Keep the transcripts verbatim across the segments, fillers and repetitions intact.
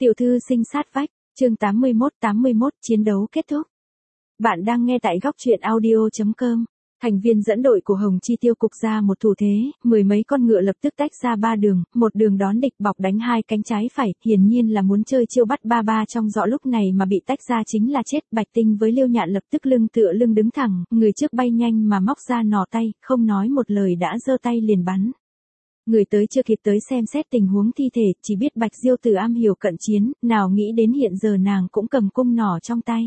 Tiểu thư sinh sát vách, chương tám mươi mốt tám mươi mốt chiến đấu kết thúc. Bạn đang nghe tại góc truyện audio chấm com. Thành viên dẫn đội của Hồng Chi Tiêu cục ra một thủ thế, mười mấy con ngựa lập tức tách ra ba đường, một đường đón địch bọc đánh hai cánh trái phải, hiển nhiên là muốn chơi chiêu bắt ba ba trong dọ, lúc này mà bị tách ra chính là chết. Bạch Tinh với Liêu Nhạn lập tức lưng tựa lưng đứng thẳng, người trước bay nhanh mà móc ra nỏ tay, không nói một lời đã giơ tay liền bắn. Người tới chưa kịp tới xem xét tình huống thi thể, chỉ biết Bạch Diêu Tử am hiểu cận chiến, nào nghĩ đến hiện giờ nàng cũng cầm cung nỏ trong tay.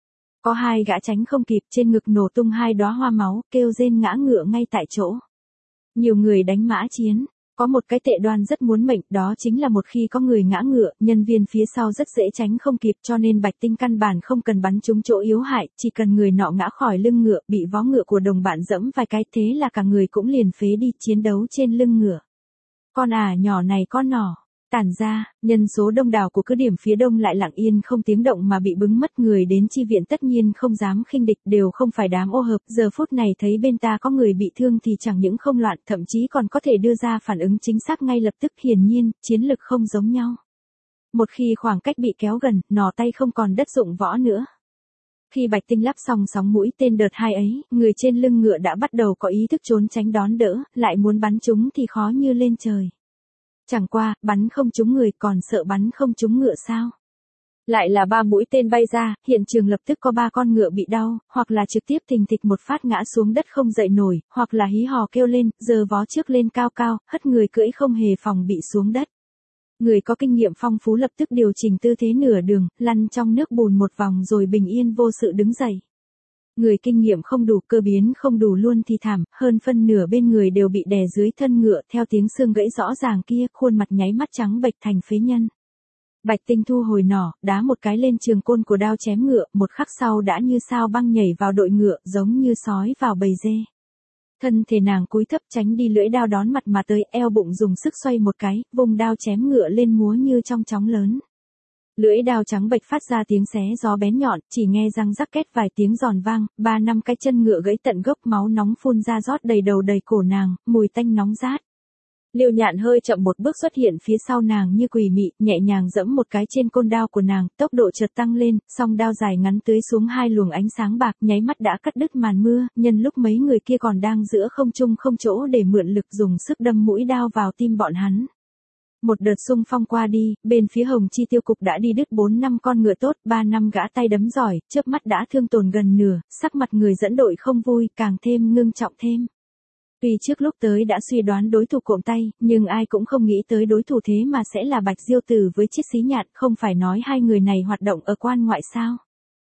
Có hai gã tránh không kịp, trên ngực nổ tung hai đóa hoa máu, kêu rên ngã ngựa ngay tại chỗ. Nhiều người đánh mã chiến, có một cái tệ đoan rất muốn mệnh, đó chính là một khi có người ngã ngựa, nhân viên phía sau rất dễ tránh không kịp, cho nên Bạch Tinh căn bản không cần bắn trúng chỗ yếu hại, chỉ cần người nọ ngã khỏi lưng ngựa, bị vó ngựa của đồng bạn dẫm vài cái, thế là cả người cũng liền phế đi. Chiến đấu trên lưng ngựa. Con ả nhỏ này có nỏ. Tản ra, nhân số đông đảo của cứ điểm phía đông lại lặng yên không tiếng động mà bị bứng mất, người đến chi viện tất nhiên không dám khinh địch, đều không phải đám ô hợp, giờ phút này thấy bên ta có người bị thương thì chẳng những không loạn, thậm chí còn có thể đưa ra phản ứng chính xác ngay lập tức, hiển nhiên, chiến lực không giống nhau. Một khi khoảng cách bị kéo gần, nỏ tay không còn đất dụng võ nữa. Khi Bạch Tinh lắp xong sóng mũi tên đợt hai ấy, người trên lưng ngựa đã bắt đầu có ý thức trốn tránh đón đỡ, lại muốn bắn chúng thì khó như lên trời. Chẳng qua, bắn không trúng người còn sợ bắn không trúng ngựa sao? Lại là ba mũi tên bay ra, hiện trường lập tức có ba con ngựa bị đau, hoặc là trực tiếp thình thịch một phát ngã xuống đất không dậy nổi, hoặc là hí hò kêu lên, giơ vó trước lên cao cao, hất người cưỡi không hề phòng bị xuống đất. Người có kinh nghiệm phong phú lập tức điều chỉnh tư thế nửa đường, lăn trong nước bùn một vòng rồi bình yên vô sự đứng dậy. Người kinh nghiệm không đủ, cơ biến không đủ luôn thì thảm, hơn phân nửa bên người đều bị đè dưới thân ngựa, theo tiếng xương gãy rõ ràng kia, khuôn mặt nháy mắt trắng bệch thành phế nhân. Bạch Tinh thu hồi nỏ, đá một cái lên trường côn của đao chém ngựa, một khắc sau đã như sao băng nhảy vào đội ngựa, giống như sói vào bầy dê. Thân thể nàng cúi thấp tránh đi lưỡi đao đón mặt mà tới, eo bụng dùng sức xoay một cái, vùng đao chém ngựa lên múa như trong chóng lớn. Lưỡi đao trắng bệch phát ra tiếng xé gió bén nhọn, chỉ nghe răng rắc két vài tiếng giòn vang, ba năm cái chân ngựa gãy tận gốc, máu nóng phun ra rót đầy đầu đầy cổ nàng, mùi tanh nóng rát. Liêu Nhạn hơi chậm một bước xuất hiện phía sau nàng như quỷ mị, nhẹ nhàng giẫm một cái trên côn đao của nàng, tốc độ chợt tăng lên, song đao dài ngắn tưới xuống hai luồng ánh sáng bạc, nháy mắt đã cắt đứt màn mưa, nhân lúc mấy người kia còn đang giữa không trung không chỗ để mượn lực, dùng sức đâm mũi đao vào tim bọn hắn. Một đợt xung phong qua đi, bên phía Hồng Chi Tiêu cục đã đi đứt bốn năm con ngựa tốt, ba năm gã tay đấm giỏi, chớp mắt đã thương tổn gần nửa, sắc mặt người dẫn đội không vui, càng thêm ngưng trọng thêm. Tuy trước lúc tới đã suy đoán đối thủ cộm tay, nhưng ai cũng không nghĩ tới đối thủ thế mà sẽ là Bạch Diêu Tử với Chiết Xí Nhạn, không phải nói hai người này hoạt động ở quan ngoại sao?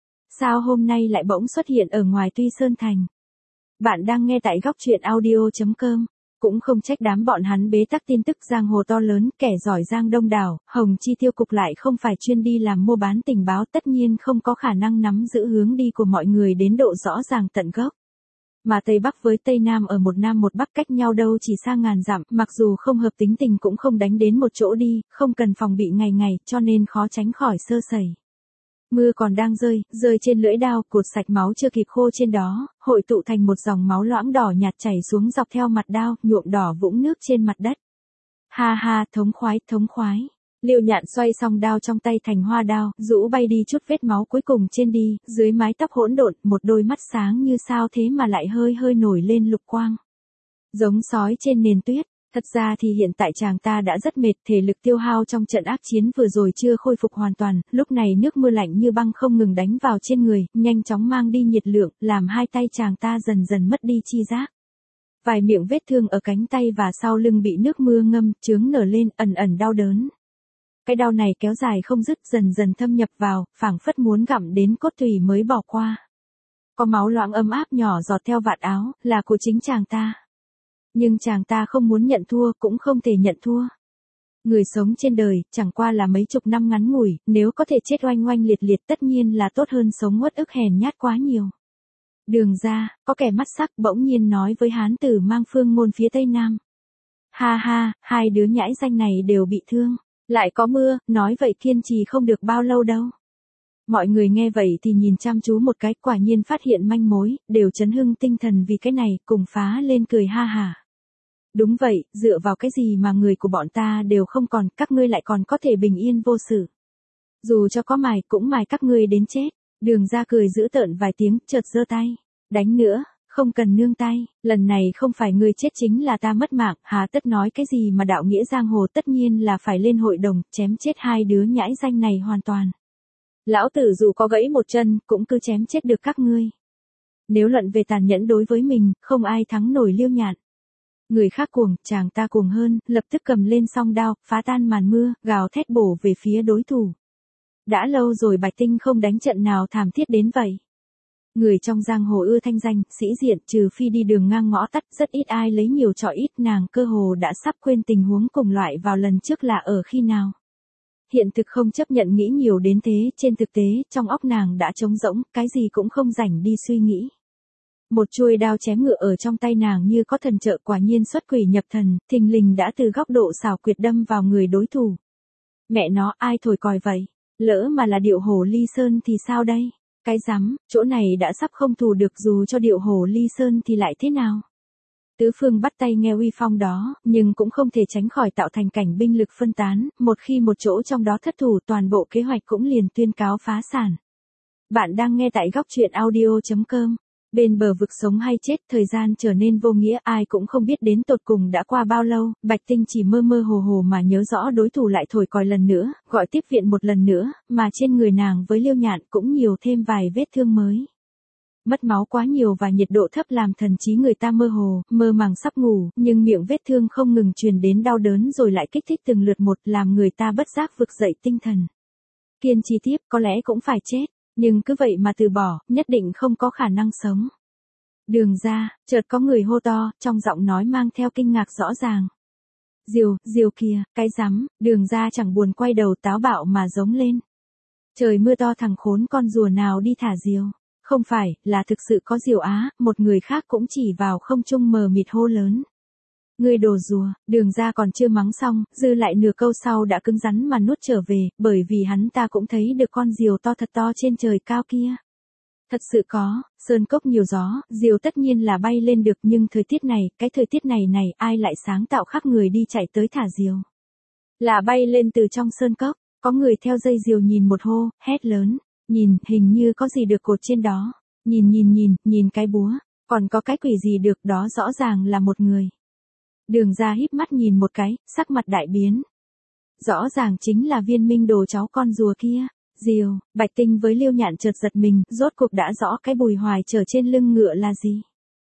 Sao hôm nay lại bỗng xuất hiện ở ngoài Tuy Sơn Thành? Bạn đang nghe tại góc truyện audio chấm com. Cũng không trách đám bọn hắn bế tắc tin tức, giang hồ to lớn, kẻ giỏi giang đông đảo, Hồng Chi Tiêu cục lại không phải chuyên đi làm mua bán tình báo, tất nhiên không có khả năng nắm giữ hướng đi của mọi người đến độ rõ ràng tận gốc. Mà Tây Bắc với Tây Nam ở một Nam một Bắc cách nhau đâu chỉ xa ngàn dặm, mặc dù không hợp tính tình cũng không đánh đến một chỗ đi, không cần phòng bị ngày ngày, cho nên khó tránh khỏi sơ sẩy. Mưa còn đang rơi, rơi trên lưỡi đao, cột sạch máu chưa kịp khô trên đó, hội tụ thành một dòng máu loãng đỏ nhạt chảy xuống dọc theo mặt đao, nhuộm đỏ vũng nước trên mặt đất. Ha ha, thống khoái, thống khoái. Liêu Nhạn xoay xong đao trong tay thành hoa đao, rũ bay đi chút vết máu cuối cùng trên đi, dưới mái tóc hỗn độn, một đôi mắt sáng như sao thế mà lại hơi hơi nổi lên lục quang. Giống sói trên nền tuyết. Thật ra thì hiện tại chàng ta đã rất mệt, thể lực tiêu hao trong trận ác chiến vừa rồi chưa khôi phục hoàn toàn, lúc này nước mưa lạnh như băng không ngừng đánh vào trên người, nhanh chóng mang đi nhiệt lượng, làm hai tay chàng ta dần dần mất đi chi giác. Vài miệng vết thương ở cánh tay và sau lưng bị nước mưa ngâm, chướng nở lên, ẩn ẩn đau đớn. Cái đau này kéo dài không dứt, dần dần thâm nhập vào, phảng phất muốn gặm đến cốt tủy mới bỏ qua. Có máu loãng ấm áp nhỏ giọt theo vạt áo, là của chính chàng ta. Nhưng chàng ta không muốn nhận thua, cũng không thể nhận thua. Người sống trên đời, chẳng qua là mấy chục năm ngắn ngủi, nếu có thể chết oanh oanh liệt liệt tất nhiên là tốt hơn sống uất ức hèn nhát quá nhiều. Đường ra, có kẻ mắt sắc bỗng nhiên nói với hán tử mang phương môn phía tây nam. Ha ha, hai đứa nhãi danh này đều bị thương, lại có mưa, nói vậy kiên trì không được bao lâu đâu. Mọi người nghe vậy thì nhìn chăm chú một cái, quả nhiên phát hiện manh mối, đều chấn hưng tinh thần vì cái này, cùng phá lên cười ha hả. Đúng vậy, dựa vào cái gì mà người của bọn ta đều không còn, các ngươi lại còn có thể bình yên vô sự. Dù cho có mài cũng mài các ngươi đến chết. Đường Gia cười giễu tợn vài tiếng, chợt giơ tay. Đánh nữa, không cần nương tay, lần này không phải ngươi chết chính là ta mất mạng, hà tất nói cái gì mà đạo nghĩa giang hồ, tất nhiên là phải lên hội đồng, chém chết hai đứa nhãi danh này hoàn toàn. Lão tử dù có gãy một chân, cũng cứ chém chết được các ngươi. Nếu luận về tàn nhẫn đối với mình, không ai thắng nổi Liêu Nhạn. Người khác cuồng, chàng ta cuồng hơn, lập tức cầm lên song đao, phá tan màn mưa, gào thét bổ về phía đối thủ. Đã lâu rồi Bạch Tinh không đánh trận nào thảm thiết đến vậy. Người trong giang hồ ưa thanh danh, sĩ diện, trừ phi đi đường ngang ngõ tắt, rất ít ai lấy nhiều trò ít, nàng cơ hồ đã sắp quên tình huống cùng loại vào lần trước là ở khi nào. Hiện thực không chấp nhận nghĩ nhiều đến thế, trên thực tế, trong óc nàng đã trống rỗng, cái gì cũng không rảnh đi suy nghĩ. Một chuôi đao chém ngựa ở trong tay nàng như có thần trợ, quả nhiên xuất quỷ nhập thần, thình lình đã từ góc độ xảo quyệt đâm vào người đối thủ. Mẹ nó, ai thổi còi vậy? Lỡ mà là điệu hổ ly sơn thì sao đây? Cái rắm, chỗ này đã sắp không thù được, dù cho điệu hổ ly sơn thì lại thế nào? Tứ phương bắt tay nghe uy phong đó, nhưng cũng không thể tránh khỏi tạo thành cảnh binh lực phân tán, một khi một chỗ trong đó thất thủ, toàn bộ kế hoạch cũng liền tuyên cáo phá sản. Bạn đang nghe tại góc truyện audio chấm com. Bên bờ vực sống hay chết, thời gian trở nên vô nghĩa, ai cũng không biết đến tột cùng đã qua bao lâu, Bạch Tinh chỉ mơ mơ hồ hồ mà nhớ rõ đối thủ lại thổi còi lần nữa, gọi tiếp viện một lần nữa, mà trên người nàng với Liêu Nhạn cũng nhiều thêm vài vết thương mới. Mất máu quá nhiều và nhiệt độ thấp làm thần trí người ta mơ hồ, mơ màng sắp ngủ, nhưng miệng vết thương không ngừng truyền đến đau đớn rồi lại kích thích từng lượt một, làm người ta bất giác vực dậy tinh thần. Kiên trì tiếp, có lẽ cũng phải chết. Nhưng cứ vậy mà từ bỏ, nhất định không có khả năng sống. Đường Gia, chợt có người hô to, trong giọng nói mang theo kinh ngạc rõ ràng. Diều, Diều kìa, cái rắm, Đường Gia chẳng buồn quay đầu, táo bạo mà giống lên. Trời mưa to, thằng khốn con rùa nào đi thả diều. Không phải, là thực sự có diều á, một người khác cũng chỉ vào không trung mờ mịt hô lớn. Ngươi đồ rùa, Đường Gia còn chưa mắng xong, dư lại nửa câu sau đã cứng rắn mà nuốt trở về, bởi vì hắn ta cũng thấy được con diều to thật to trên trời cao kia. Thật sự có, sơn cốc nhiều gió, diều tất nhiên là bay lên được, nhưng thời tiết này, cái thời tiết này này, ai lại sáng tạo khác người đi chạy tới thả diều. Là bay lên từ trong sơn cốc, có người theo dây diều nhìn một hô, hét lớn, nhìn, hình như có gì được cột trên đó, nhìn nhìn nhìn, nhìn cái búa, còn có cái quỷ gì được, đó rõ ràng là một người. Đường Gia híp mắt nhìn một cái, sắc mặt đại biến. Rõ ràng chính là Viên Minh Đồ cháu con rùa kia. Diều, Bạch Tinh với Liêu Nhạn chợt giật mình, rốt cuộc đã rõ cái bùi hoài chở trên lưng ngựa là gì.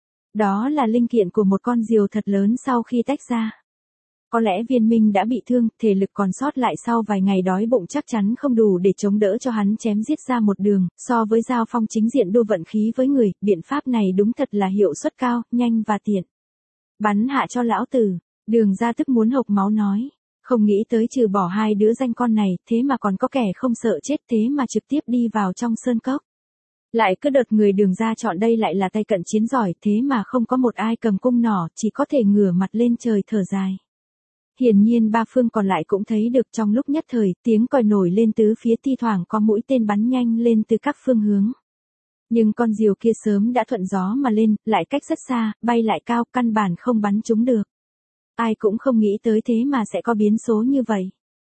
Đó là linh kiện của một con diều thật lớn sau khi tách ra. Có lẽ Viên Minh đã bị thương, thể lực còn sót lại sau vài ngày đói bụng chắc chắn không đủ để chống đỡ cho hắn chém giết ra một đường, so với giao phong chính diện đua vận khí với người, biện pháp này đúng thật là hiệu suất cao, nhanh và tiện. Bắn hạ cho lão tử, Đường Gia tức muốn hộc máu nói. Không nghĩ tới trừ bỏ hai đứa danh con này, thế mà còn có kẻ không sợ chết, thế mà trực tiếp đi vào trong sơn cốc. Lại cứ đợt người Đường Gia chọn đây lại là tay cận chiến giỏi, thế mà không có một ai cầm cung nỏ, chỉ có thể ngửa mặt lên trời thở dài. Hiển nhiên ba phương còn lại cũng thấy được, trong lúc nhất thời, tiếng còi nổi lên tứ phía, thi thoảng có mũi tên bắn nhanh lên từ các phương hướng. Nhưng con diều kia sớm đã thuận gió mà lên, lại cách rất xa, bay lại cao, căn bản không bắn trúng được. Ai cũng không nghĩ tới thế mà sẽ có biến số như vậy.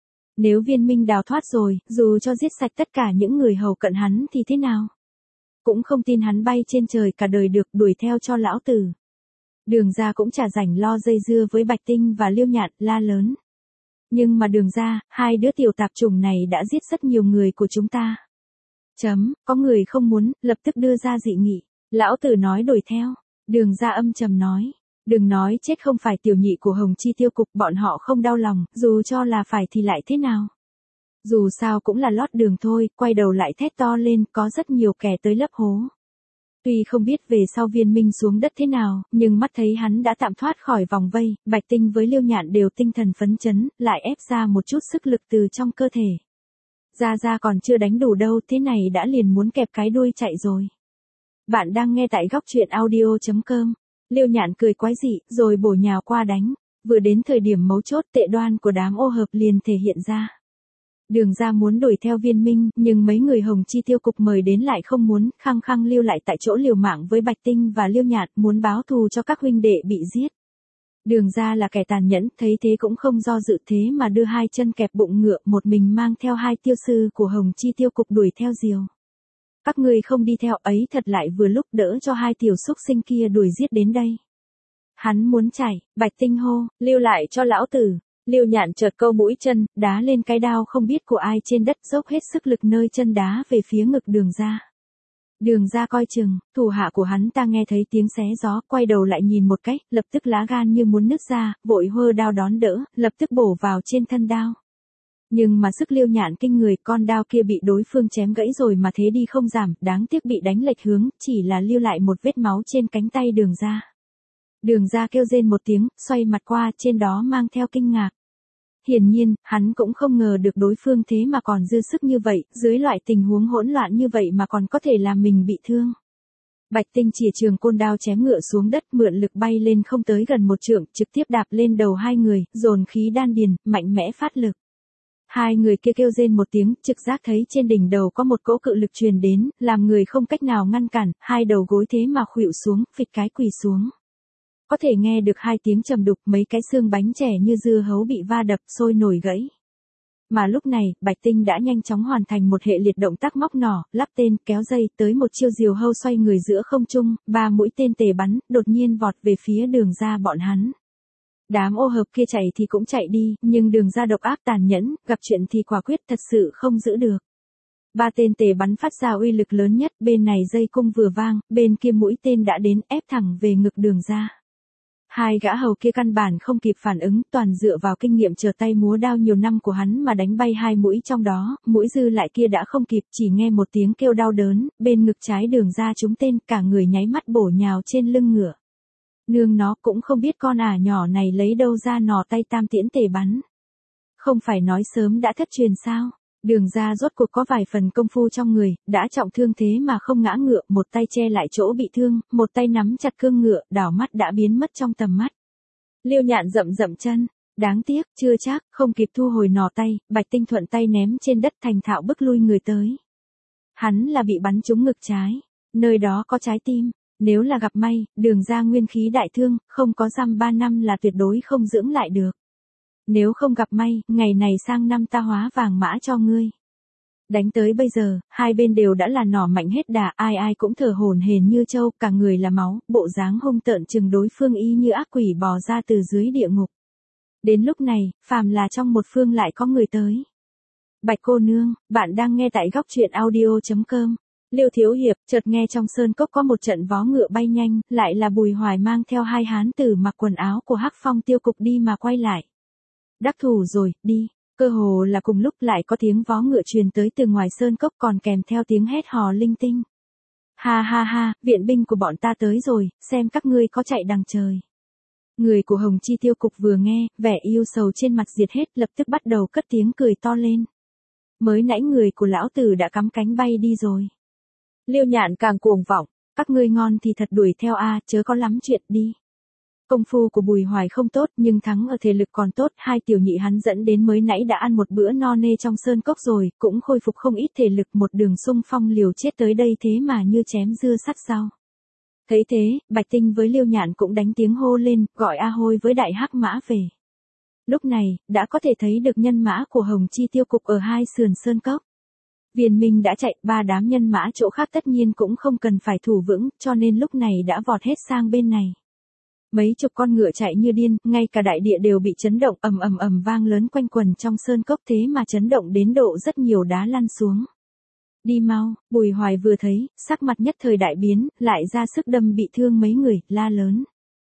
Nếu Viên Minh đào thoát rồi, dù cho giết sạch tất cả những người hầu cận hắn thì thế nào? Cũng không tin hắn bay trên trời cả đời được, đuổi theo cho lão tử. Đường Gia cũng chả rảnh lo dây dưa với Bạch Tinh và Liêu Nhạn, la lớn. Nhưng mà Đường Gia, hai đứa tiểu tạp chủng này đã giết rất nhiều người của chúng ta. Chấm, có người không muốn, lập tức đưa ra dị nghị. Lão tử nói đuổi theo. Đường Gia âm trầm nói. Đừng nói chết không phải tiểu nhị của Hồng Chi Tiêu Cục, bọn họ không đau lòng, dù cho là phải thì lại thế nào. Dù sao cũng là lót đường thôi, quay đầu lại thét to lên, có rất nhiều kẻ tới lấp hố. Tuy không biết về sau Viên Minh xuống đất thế nào, nhưng mắt thấy hắn đã tạm thoát khỏi vòng vây, Bạch Tinh với Liêu Nhạn đều tinh thần phấn chấn, lại ép ra một chút sức lực từ trong cơ thể. Gia Gia còn chưa đánh đủ đâu, thế này đã liền muốn kẹp cái đuôi chạy rồi. Bạn đang nghe tại góc truyện audio chấm com. Liêu Nhạn cười quái dị, rồi bổ nhào qua đánh. Vừa đến thời điểm mấu chốt, tệ đoan của đám ô hợp liền thể hiện ra. Đường Gia muốn đuổi theo Viên Minh, nhưng mấy người Hồng Chi Tiêu Cục mời đến lại không muốn, khăng khăng lưu lại tại chỗ liều mạng với Bạch Tinh và Liêu Nhạn, muốn báo thù cho các huynh đệ bị giết. Đường Gia là kẻ tàn nhẫn, thấy thế cũng không do dự thế mà đưa hai chân kẹp bụng ngựa, một mình mang theo hai tiêu sư của Hồng Chi tiêu cục đuổi theo diều. Các ngươi không đi theo ấy thật lại vừa lúc đỡ cho hai tiểu xúc sinh kia đuổi giết đến đây. Hắn muốn chạy, Bạch Tinh hô, lưu lại cho lão tử. Liêu Nhạn chợt câu mũi chân, đá lên cái đao không biết của ai trên đất, dốc hết sức lực nơi chân đá về phía ngực Đường Gia. Đường Gia coi chừng, thủ hạ của hắn ta nghe thấy tiếng xé gió, quay đầu lại nhìn một cách, lập tức lá gan như muốn nứt ra, vội hơ đao đón đỡ, lập tức bổ vào trên thân đao. Nhưng mà sức Liêu Nhạn kinh người, con đao kia bị đối phương chém gãy rồi mà thế đi không giảm, đáng tiếc bị đánh lệch hướng, chỉ là lưu lại một vết máu trên cánh tay Đường Gia. Đường Gia kêu rên một tiếng, xoay mặt qua, trên đó mang theo kinh ngạc. Hiển nhiên, hắn cũng không ngờ được đối phương thế mà còn dư sức như vậy, dưới loại tình huống hỗn loạn như vậy mà còn có thể làm mình bị thương. Bạch Tinh chỉ trường côn đao chém ngựa xuống đất, mượn lực bay lên không tới gần một trượng, trực tiếp đạp lên đầu hai người, dồn khí đan điền, mạnh mẽ phát lực. Hai người kia kêu rên một tiếng, trực giác thấy trên đỉnh đầu có một cỗ cự lực truyền đến, làm người không cách nào ngăn cản, hai đầu gối thế mà khuỵu xuống, phịch cái quỳ xuống. Có thể nghe được hai tiếng trầm đục, mấy cái xương bánh trẻ như dưa hấu bị va đập sôi nổi gãy. Mà lúc này, Bạch Tinh đã nhanh chóng hoàn thành một hệ liệt động tác móc nỏ, lắp tên, kéo dây, tới một chiêu diều hâu xoay người giữa không trung, ba mũi tên tề bắn, đột nhiên vọt về phía Đường Gia bọn hắn. Đám ô hợp kia chạy thì cũng chạy đi, nhưng Đường Gia độc ác tàn nhẫn, gặp chuyện thì quả quyết thật sự không giữ được. Ba tên tề bắn phát ra uy lực lớn nhất, bên này dây cung vừa vang, bên kia mũi tên đã đến, ép thẳng về ngực Đường Gia. Hai gã hầu kia căn bản không kịp phản ứng, toàn dựa vào kinh nghiệm trở tay múa đao nhiều năm của hắn mà đánh bay hai mũi trong đó, mũi dư lại kia đã không kịp, chỉ nghe một tiếng kêu đau đớn, bên ngực trái Đường Gia trúng tên, cả người nháy mắt bổ nhào trên lưng ngựa. Nương nó, cũng không biết con ả nhỏ này lấy đâu ra nỏ tay tam tiễn tề bắn. Không phải nói sớm đã thất truyền sao? Đường Gia rốt cuộc có vài phần công phu trong người, đã trọng thương thế mà không ngã ngựa, một tay che lại chỗ bị thương, một tay nắm chặt cương ngựa, đảo mắt đã biến mất trong tầm mắt. Liêu Nhạn rậm rậm chân, đáng tiếc, chưa chắc, không kịp thu hồi nỏ tay, Bạch Tinh thuận tay ném trên đất thành thạo bức lui người tới. Hắn là bị bắn trúng ngực trái, nơi đó có trái tim, nếu là gặp may, Đường Gia nguyên khí đại thương, không có dăm ba năm là tuyệt đối không dưỡng lại được. Nếu không gặp may, ngày này sang năm ta hóa vàng mã cho ngươi. Đánh tới bây giờ, hai bên đều đã là nỏ mạnh hết đà, ai ai cũng thở hổn hển như trâu, cả người là máu, bộ dáng hung tợn chừng đối phương y như ác quỷ bò ra từ dưới địa ngục. Đến lúc này, phàm là trong một phương lại có người tới. Bạch cô nương, bạn đang nghe tại góc truyện audio chấm com. Liêu thiếu hiệp, chợt nghe trong sơn cốc có một trận vó ngựa bay nhanh, lại là Bùi Hoài mang theo hai hán tử mặc quần áo của Hắc Phong tiêu cục đi mà quay lại. Đắc thủ rồi, đi. Cơ hồ là cùng lúc lại có tiếng vó ngựa truyền tới từ ngoài sơn cốc còn kèm theo tiếng hét hò linh tinh. Ha ha ha, viện binh của bọn ta tới rồi, xem các ngươi có chạy đằng trời. Người của Hồng Chi tiêu cục vừa nghe, vẻ yêu sầu trên mặt diệt hết, lập tức bắt đầu cất tiếng cười to lên. Mới nãy người của lão tử đã cắm cánh bay đi rồi. Liêu Nhạn càng cuồng vọng, các ngươi ngon thì thật đuổi theo a, chớ có lắm chuyện đi. Công phu của Bùi Hoài không tốt nhưng thắng ở thể lực còn tốt, hai tiểu nhị hắn dẫn đến mới nãy đã ăn một bữa no nê trong sơn cốc rồi, cũng khôi phục không ít thể lực, một đường xung phong liều chết tới đây thế mà như chém dưa sắt rau. Thấy thế, Bạch Tinh với Liêu Nhạn cũng đánh tiếng hô lên, gọi A Hôi với Đại Hắc Mã về. Lúc này, đã có thể thấy được nhân mã của Hồng Chi tiêu cục ở hai sườn sơn cốc. Viên Minh đã chạy, ba đám nhân mã chỗ khác tất nhiên cũng không cần phải thủ vững, cho nên lúc này đã vọt hết sang bên này. Mấy chục con ngựa chạy như điên, ngay cả đại địa đều bị chấn động, ầm ầm ầm vang lớn quanh quần trong sơn cốc, thế mà chấn động đến độ rất nhiều đá lăn xuống. Đi mau, Bùi Hoài vừa thấy, sắc mặt nhất thời đại biến, lại ra sức đâm bị thương mấy người, la lớn.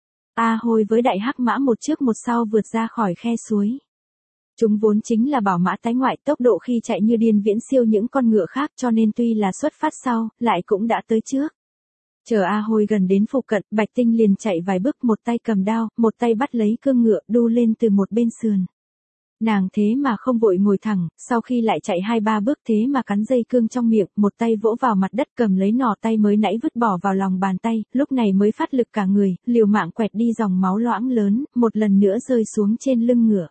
A Hôi với Đại Hắc Mã một trước một sau vượt ra khỏi khe suối. Chúng vốn chính là bảo mã tái ngoại, tốc độ khi chạy như điên viễn siêu những con ngựa khác, cho nên tuy là xuất phát sau, lại cũng đã tới trước. Chờ A Hôi gần đến phụ cận, Bạch Tinh liền chạy vài bước, một tay cầm đao, một tay bắt lấy cương ngựa, đu lên từ một bên sườn. Nàng thế mà không vội ngồi thẳng, sau khi lại chạy hai ba bước thế mà cắn dây cương trong miệng, một tay vỗ vào mặt đất cầm lấy nỏ tay mới nãy vứt bỏ vào lòng bàn tay, lúc này mới phát lực cả người, liều mạng quẹt đi dòng máu loãng lớn, một lần nữa rơi xuống trên lưng ngựa.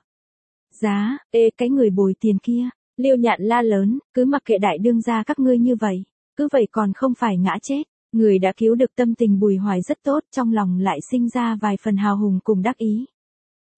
Giá, ê cái người bồi tiền kia, Liêu Nhạn la lớn, cứ mặc kệ đại đương gia các ngươi như vậy, cứ vậy còn không phải ngã chết. Người đã cứu được tâm tình Bùi Hoài rất tốt, trong lòng lại sinh ra vài phần hào hùng cùng đắc ý.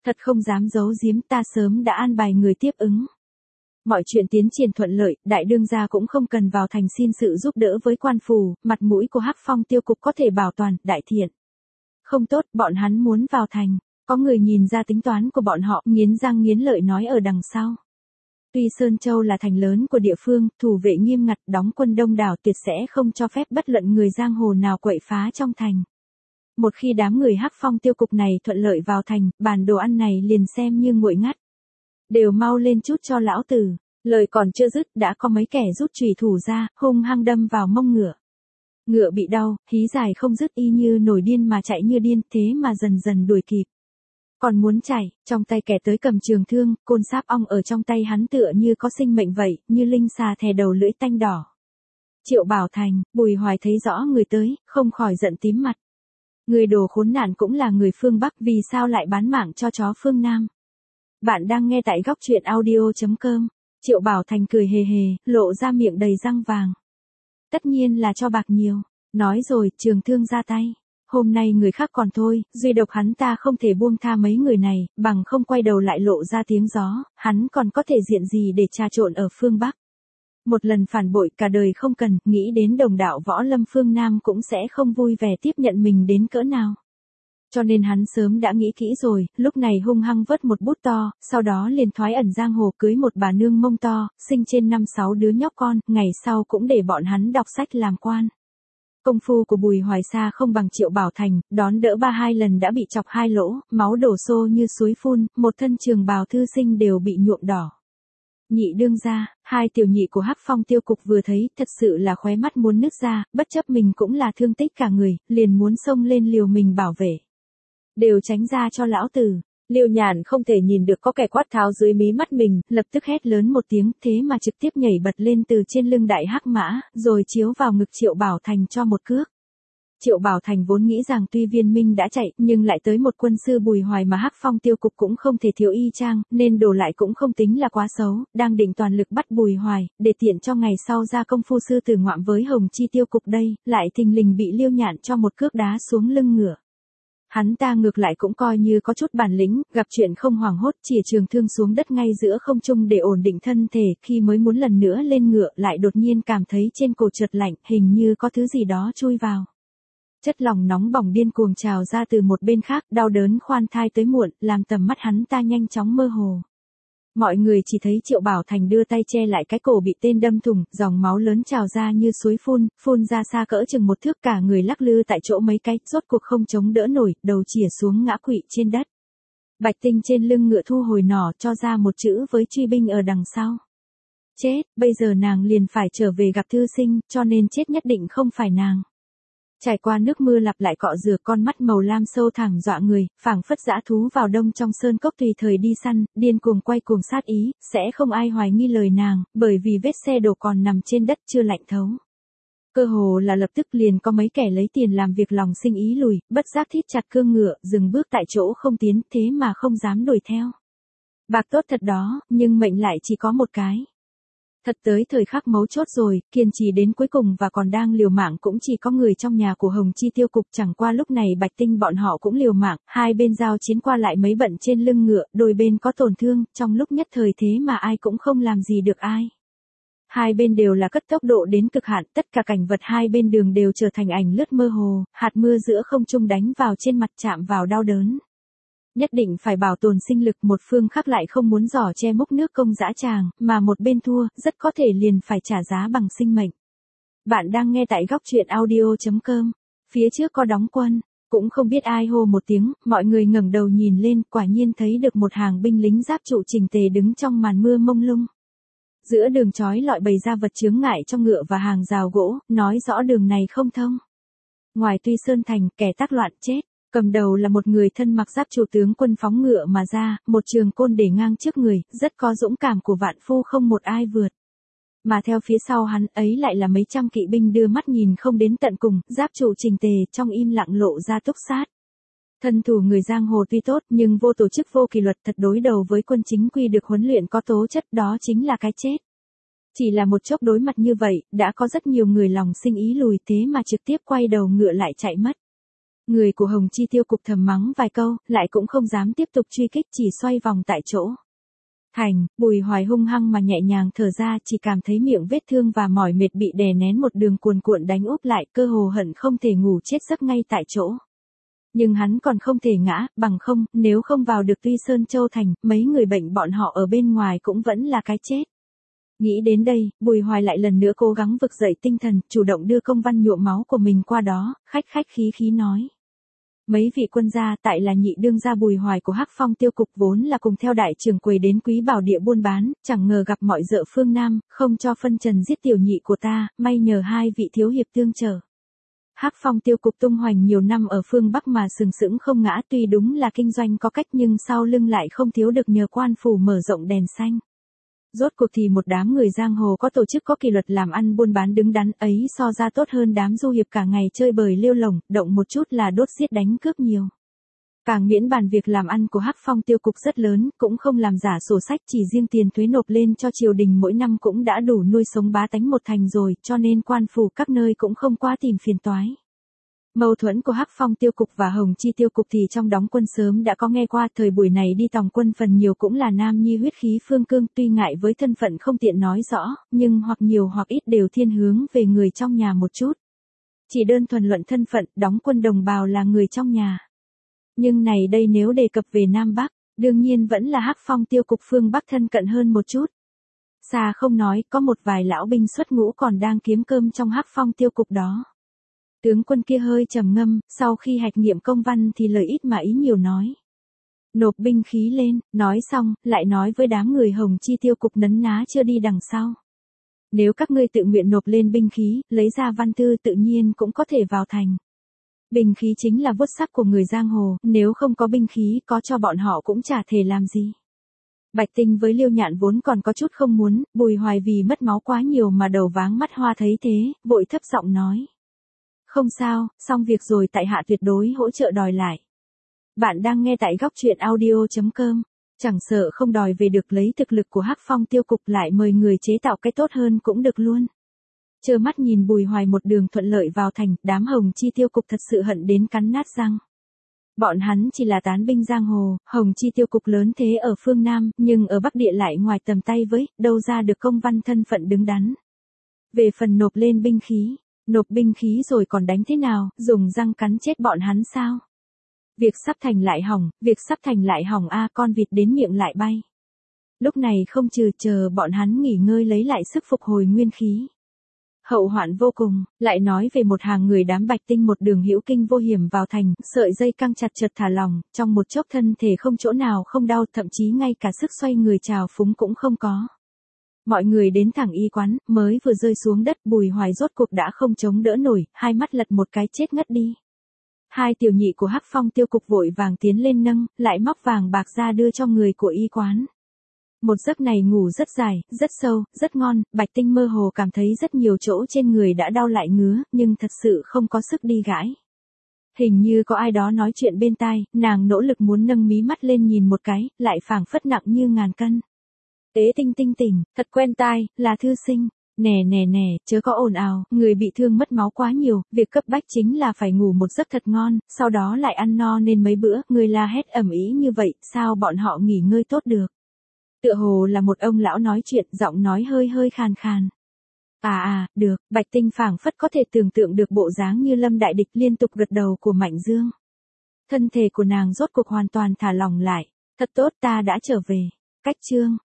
Thật không dám giấu giếm, ta sớm đã an bài người tiếp ứng. Mọi chuyện tiến triển thuận lợi, đại đương gia cũng không cần vào thành xin sự giúp đỡ với quan phủ, mặt mũi của Hắc Phong tiêu cục có thể bảo toàn, đại thiện. Không tốt, bọn hắn muốn vào thành. Có người nhìn ra tính toán của bọn họ, nghiến răng nghiến lợi nói ở đằng sau. Tuy Sơn Châu là thành lớn của địa phương, thủ vệ nghiêm ngặt, đóng quân đông đảo, tuyệt sẽ không cho phép bất luận người giang hồ nào quậy phá trong thành. Một khi đám người Hắc Phong tiêu cục này thuận lợi vào thành, bàn đồ ăn này liền xem như nguội ngắt. Đều mau lên chút cho lão tử. Lời còn chưa dứt, đã có mấy kẻ rút chùy thủ ra, hung hăng đâm vào mông ngựa. Ngựa bị đau, hí dài không dứt, y như nổi điên mà chạy như điên, thế mà dần dần đuổi kịp. Còn muốn chạy, trong tay kẻ tới cầm trường thương, côn sáp ong ở trong tay hắn tựa như có sinh mệnh vậy, như linh xà thè đầu lưỡi tanh đỏ. Triệu Bảo Thành, Bùi Hoài thấy rõ người tới, không khỏi giận tím mặt. Người đồ khốn nạn cũng là người phương Bắc, vì sao lại bán mạng cho chó phương Nam? Bạn đang nghe tại góc truyện audio chấm com. Triệu Bảo Thành cười hề hề, lộ ra miệng đầy răng vàng. Tất nhiên là cho bạc nhiều. Nói rồi, trường thương ra tay. Hôm nay người khác còn thôi, duy độc hắn ta không thể buông tha mấy người này, bằng không quay đầu lại lộ ra tiếng gió, hắn còn có thể diện gì để trà trộn ở phương Bắc. Một lần phản bội cả đời không cần, nghĩ đến đồng đạo võ lâm phương Nam cũng sẽ không vui vẻ tiếp nhận mình đến cỡ nào. Cho nên hắn sớm đã nghĩ kỹ rồi, lúc này hung hăng vớt một bút to, sau đó liền thoái ẩn giang hồ cưới một bà nương mông to, sinh trên năm sáu đứa nhóc con, ngày sau cũng để bọn hắn đọc sách làm quan. Công phu của Bùi Hoài Sa không bằng Triệu Bảo Thành, đón đỡ ba hai lần đã bị chọc hai lỗ, máu đổ xô như suối phun, một thân trường bào thư sinh đều bị nhuộm đỏ. Nhị đương gia, hai tiểu nhị của Hắc Phong tiêu cục vừa thấy, thật sự là khóe mắt muốn nứt ra, bất chấp mình cũng là thương tích cả người, liền muốn xông lên liều mình bảo vệ. Đều tránh ra cho lão tử. Liêu Nhàn không thể nhìn được có kẻ quát tháo dưới mí mắt mình, lập tức hét lớn một tiếng, thế mà trực tiếp nhảy bật lên từ trên lưng đại hắc mã, rồi chiếu vào ngực Triệu Bảo Thành cho một cước. Triệu Bảo Thành vốn nghĩ rằng tuy Viên Minh đã chạy, nhưng lại tới một quân sư Bùi Hoài mà Hắc Phong tiêu cục cũng không thể thiếu y chang, nên đổ lại cũng không tính là quá xấu, đang định toàn lực bắt Bùi Hoài, để tiện cho ngày sau ra công phu sư tử ngoạm với Hồng Chi tiêu cục đây, lại thình lình bị Liêu Nhạn cho một cước đá xuống lưng ngựa. Hắn ta ngược lại cũng coi như có chút bản lĩnh, gặp chuyện không hoảng hốt, chìa trường thương xuống đất ngay giữa không trung để ổn định thân thể, khi mới muốn lần nữa lên ngựa lại đột nhiên cảm thấy trên cổ chợt lạnh, hình như có thứ gì đó chui vào. Chất lòng nóng bỏng điên cuồng trào ra từ một bên khác, đau đớn khoan thai tới muộn, làm tầm mắt hắn ta nhanh chóng mơ hồ. Mọi người chỉ thấy Triệu Bảo Thành đưa tay che lại cái cổ bị tên đâm thủng, dòng máu lớn trào ra như suối phun, phun ra xa cỡ chừng một thước, cả người lắc lư tại chỗ mấy cái, rốt cuộc không chống đỡ nổi, đầu chĩa xuống ngã quỵ trên đất. Bạch Tinh trên lưng ngựa thu hồi nỏ, cho ra một chữ với truy binh ở đằng sau. Chết, bây giờ nàng liền phải trở về gặp thư sinh, cho nên chết nhất định không phải nàng. Trải qua nước mưa lặp lại cọ rửa, con mắt màu lam sâu thẳm dọa người, phảng phất dã thú vào đông trong sơn cốc tùy thời đi săn, điên cuồng quay cuồng sát ý, sẽ không ai hoài nghi lời nàng, bởi vì vết xe đổ còn nằm trên đất chưa lạnh thấu. Cơ hồ là lập tức liền có mấy kẻ lấy tiền làm việc lòng sinh ý lùi, bất giác thít chặt cương ngựa, dừng bước tại chỗ không tiến, thế mà không dám đuổi theo. Bạc tốt thật đó, nhưng mệnh lại chỉ có một cái. Thật tới thời khắc mấu chốt rồi, kiên trì đến cuối cùng và còn đang liều mạng cũng chỉ có người trong nhà của Hồng Chi tiêu cục, chẳng qua lúc này Bạch Tinh bọn họ cũng liều mạng, hai bên giao chiến qua lại mấy bận trên lưng ngựa, đôi bên có tổn thương, trong lúc nhất thời thế mà ai cũng không làm gì được ai. Hai bên đều là cất tốc độ đến cực hạn, tất cả cảnh vật hai bên đường đều trở thành ảnh lướt mơ hồ, hạt mưa giữa không trung đánh vào trên mặt chạm vào đau đớn. Nhất định phải bảo tồn sinh lực, một phương khác lại không muốn giỏ che múc nước công dã tràng, mà một bên thua, rất có thể liền phải trả giá bằng sinh mệnh. Bạn đang nghe tại góc truyện audio chấm com. Phía trước có đóng quân, cũng không biết ai hô một tiếng, mọi người ngẩng đầu nhìn lên, quả nhiên thấy được một hàng binh lính giáp trụ chỉnh tề đứng trong màn mưa mông lung. Giữa đường chói lọi bày ra vật chướng ngại trong ngựa và hàng rào gỗ, nói rõ đường này không thông. Ngoài Tuy Sơn thành, kẻ tác loạn chết. Cầm đầu là một người thân mặc giáp trụ tướng quân phóng ngựa mà ra, một trường côn để ngang trước người, rất có dũng cảm của vạn phu không một ai vượt. Mà theo phía sau hắn ấy lại là mấy trăm kỵ binh đưa mắt nhìn không đến tận cùng, giáp trụ chỉnh tề, trong im lặng lộ ra túc sát. Thân thủ người giang hồ tuy tốt nhưng vô tổ chức vô kỷ luật, thật đối đầu với quân chính quy được huấn luyện có tố chất, đó chính là cái chết. Chỉ là một chốc đối mặt như vậy, đã có rất nhiều người lòng sinh ý lùi, thế mà trực tiếp quay đầu ngựa lại chạy mất. Người của Hồng Chi Tiêu cục thầm mắng vài câu, lại cũng không dám tiếp tục truy kích, chỉ xoay vòng tại chỗ. Thành, Bùi Hoài hung hăng mà nhẹ nhàng thở ra, chỉ cảm thấy miệng vết thương và mỏi mệt bị đè nén một đường cuồn cuộn đánh úp lại, cơ hồ hận không thể ngủ chết giấc ngay tại chỗ. Nhưng hắn còn không thể ngã, bằng không, nếu không vào được Tuy Sơn Châu Thành, mấy người bệnh bọn họ ở bên ngoài cũng vẫn là cái chết. Nghĩ đến đây, Bùi Hoài lại lần nữa cố gắng vực dậy tinh thần, chủ động đưa công văn nhuộm máu của mình qua đó, khách khách khí khí nói. Mấy vị quân gia tại là nhị đương gia Bùi Hoài của Hắc Phong Tiêu cục vốn là cùng theo đại trưởng quầy đến Quý Bảo địa buôn bán, chẳng ngờ gặp mọi dợ phương Nam, không cho phân trần giết tiểu nhị của ta, may nhờ hai vị thiếu hiệp tương trợ. Hắc Phong Tiêu cục tung hoành nhiều năm ở phương Bắc mà sừng sững không ngã, tuy đúng là kinh doanh có cách nhưng sau lưng lại không thiếu được nhờ quan phủ mở rộng đèn xanh. Rốt cuộc thì một đám người giang hồ có tổ chức có kỷ luật làm ăn buôn bán đứng đắn ấy so ra tốt hơn đám du hiệp cả ngày chơi bời lêu lổng, động một chút là đốt giết đánh cướp nhiều. Càng miễn bàn việc làm ăn của Hắc Phong Tiêu cục rất lớn, cũng không làm giả sổ sách, chỉ riêng tiền thuế nộp lên cho triều đình mỗi năm cũng đã đủ nuôi sống bá tánh một thành rồi, cho nên quan phủ các nơi cũng không quá tìm phiền toái. Mâu thuẫn của Hắc Phong Tiêu cục và Hồng Chi Tiêu cục thì trong đóng quân sớm đã có nghe qua, thời buổi này đi tòng quân phần nhiều cũng là nam nhi huyết khí phương cương, tuy ngại với thân phận không tiện nói rõ, nhưng hoặc nhiều hoặc ít đều thiên hướng về người trong nhà một chút. Chỉ đơn thuần luận thân phận, đóng quân đồng bào là người trong nhà. Nhưng này đây nếu đề cập về Nam Bắc, đương nhiên vẫn là Hắc Phong Tiêu cục phương Bắc thân cận hơn một chút. Xa không nói, có một vài lão binh xuất ngũ còn đang kiếm cơm trong Hắc Phong Tiêu cục đó. Tướng quân kia hơi trầm ngâm, sau khi hạch nghiệm công văn thì lời ít mà ý nhiều nói. Nộp binh khí lên, nói xong, lại nói với đám người Hồng Chi Tiêu cục nấn ná chưa đi đằng sau. Nếu các ngươi tự nguyện nộp lên binh khí, lấy ra văn thư tự nhiên cũng có thể vào thành. Binh khí chính là vuốt sắc của người giang hồ, nếu không có binh khí có cho bọn họ cũng chả thể làm gì. Bạch Tinh với Liêu Nhạn vốn còn có chút không muốn, Bùi Hoài vì mất máu quá nhiều mà đầu váng mắt hoa thấy thế, vội thấp giọng nói. Không sao, xong việc rồi, tại hạ tuyệt đối hỗ trợ đòi lại. Bạn đang nghe tại góc truyện audio chấm com, chẳng sợ không đòi về được lấy thực lực của Hắc Phong Tiêu cục lại mời người chế tạo cái tốt hơn cũng được luôn. Trơ mắt nhìn Bùi Hoài một đường thuận lợi vào thành, đám Hồng Chi Tiêu cục thật sự hận đến cắn nát răng. Bọn hắn chỉ là tán binh giang hồ, Hồng Chi Tiêu cục lớn thế ở phương Nam, nhưng ở Bắc Địa lại ngoài tầm tay với, đâu ra được công văn thân phận đứng đắn. Về phần nộp lên binh khí, nộp binh khí rồi còn đánh thế nào, dùng răng cắn chết bọn hắn sao? Việc sắp thành lại hỏng, việc sắp thành lại hỏng a, con vịt đến miệng lại bay. Lúc này không trừ chờ bọn hắn nghỉ ngơi lấy lại sức phục hồi nguyên khí. Hậu hoạn vô cùng, lại nói về một hàng người đám Bạch Tinh một đường hữu kinh vô hiểm vào thành, sợi dây căng chặt chợt thả lỏng, trong một chốc thân thể không chỗ nào không đau, thậm chí ngay cả sức xoay người trào phúng cũng không có. Mọi người đến thẳng y quán, mới vừa rơi xuống đất, Bùi Hoài rốt cuộc đã không chống đỡ nổi, hai mắt lật một cái chết ngất đi. Hai tiểu nhị của Hắc Phong Tiêu cục vội vàng tiến lên nâng, lại móc vàng bạc ra đưa cho người của y quán. Một giấc này ngủ rất dài, rất sâu, rất ngon, Bạch Tinh mơ hồ cảm thấy rất nhiều chỗ trên người đã đau lại ngứa, nhưng thật sự không có sức đi gãi. Hình như có ai đó nói chuyện bên tai, nàng nỗ lực muốn nâng mí mắt lên nhìn một cái, lại phảng phất nặng như ngàn cân. Tế Tinh Tinh tỉnh, thật quen tai, là thư sinh. Nè nè nè, chớ có ồn ào, người bị thương mất máu quá nhiều, việc cấp bách chính là phải ngủ một giấc thật ngon, sau đó lại ăn no nên mấy bữa, người la hét ầm ĩ như vậy, sao bọn họ nghỉ ngơi tốt được. Tựa hồ là một ông lão nói chuyện, giọng nói hơi hơi khàn khàn. À à, được, Bạch Tinh phảng phất có thể tưởng tượng được bộ dáng như Lâm Đại Địch liên tục gật đầu của Mạnh Dương. Thân thể của nàng rốt cuộc hoàn toàn thả lỏng lại, thật tốt, ta đã trở về. Cách chương